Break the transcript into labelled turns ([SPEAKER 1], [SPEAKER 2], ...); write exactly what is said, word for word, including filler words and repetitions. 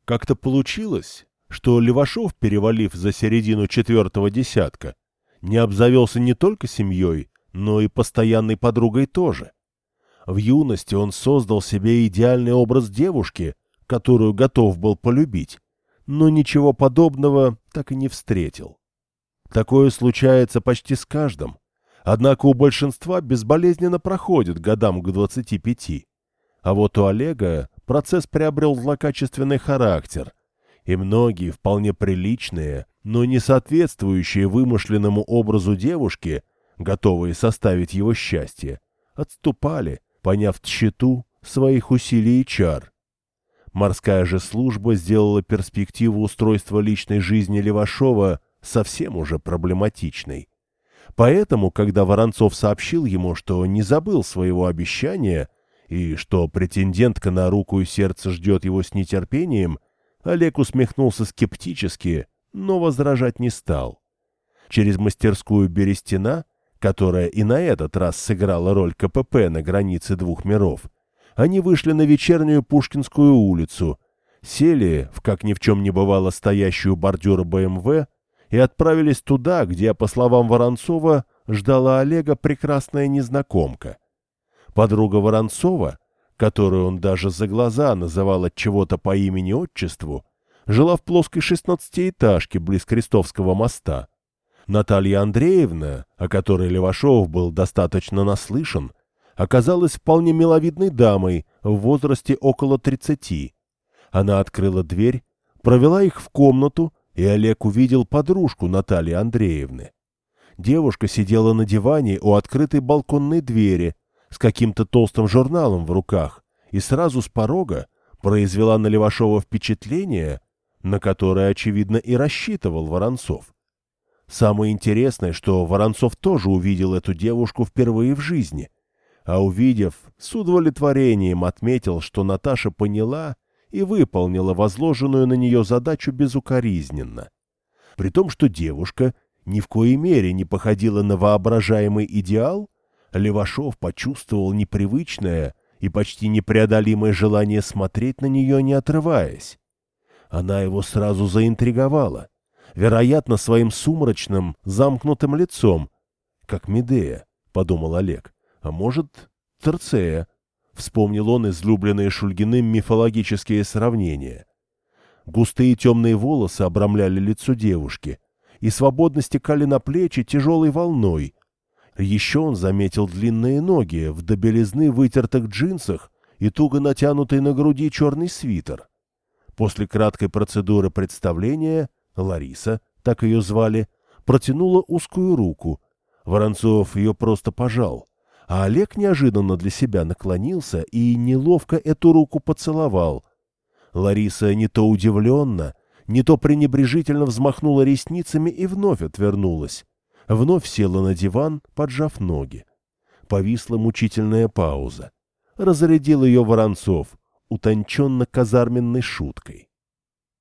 [SPEAKER 1] Как-то получилось, что Левашов, перевалив за середину четвертого десятка, не обзавелся не только семьей, но и постоянной подругой тоже. В юности он создал себе идеальный образ девушки, которую готов был полюбить, но ничего подобного так и не встретил. Такое случается почти с каждым, однако у большинства безболезненно проходит годам к двадцати пяти. А вот у Олега процесс приобрел злокачественный характер, и многие вполне приличные, но не соответствующие вымышленному образу девушки, готовые составить его счастье, отступали, поняв тщету своих усилий и чар. Морская же служба сделала перспективу устройства личной жизни Левашова совсем уже проблематичной. Поэтому, когда Воронцов сообщил ему, что не забыл своего обещания и что претендентка на руку и сердце ждет его с нетерпением, Олег усмехнулся скептически, но возражать не стал. Через мастерскую Берестина, которая и на этот раз сыграла роль ка пэ пэ на границе двух миров, они вышли на вечернюю Пушкинскую улицу, сели в, как ни в чем не бывало, стоящую бордюра бэ эм вэ и отправились туда, где, по словам Воронцова, ждала Олега прекрасная незнакомка. Подруга Воронцова, которую он даже за глаза называл от чего-то по имени-отчеству, жила в плоской шестнадцатиэтажке близ Крестовского моста. Наталья Андреевна, о которой Левашов был достаточно наслышан, оказалась вполне миловидной дамой в возрасте около тридцати. Она открыла дверь, провела их в комнату, и Олег увидел подружку Натальи Андреевны. Девушка сидела на диване у открытой балконной двери с каким-то толстым журналом в руках и сразу с порога произвела на Левашова впечатление, на которое, очевидно, и рассчитывал Воронцов. Самое интересное, что Воронцов тоже увидел эту девушку впервые в жизни, а увидев, с удовлетворением отметил, что Наташа поняла и выполнила возложенную на нее задачу безукоризненно. При том, что девушка ни в коей мере не походила на воображаемый идеал, Левашов почувствовал непривычное и почти непреодолимое желание смотреть на нее, не отрываясь. Она его сразу заинтриговала, вероятно, своим сумрачным, замкнутым лицом, как Медея, — подумал Олег, — а может, Цирцея. Вспомнил он излюбленные Шульгиным мифологические сравнения. Густые темные волосы обрамляли лицо девушки и свободно стекали на плечи тяжелой волной. Еще он заметил длинные ноги в до белизны вытертых джинсах и туго натянутый на груди черный свитер. После краткой процедуры представления Лариса, так ее звали, протянула узкую руку. Воронцов ее просто пожал, а Олег неожиданно для себя наклонился и неловко эту руку поцеловал. Лариса не то удивленно, не то пренебрежительно взмахнула ресницами и вновь отвернулась. Вновь села на диван, поджав ноги. Повисла мучительная пауза. Разрядил ее Воронцов утонченно-казарменной шуткой.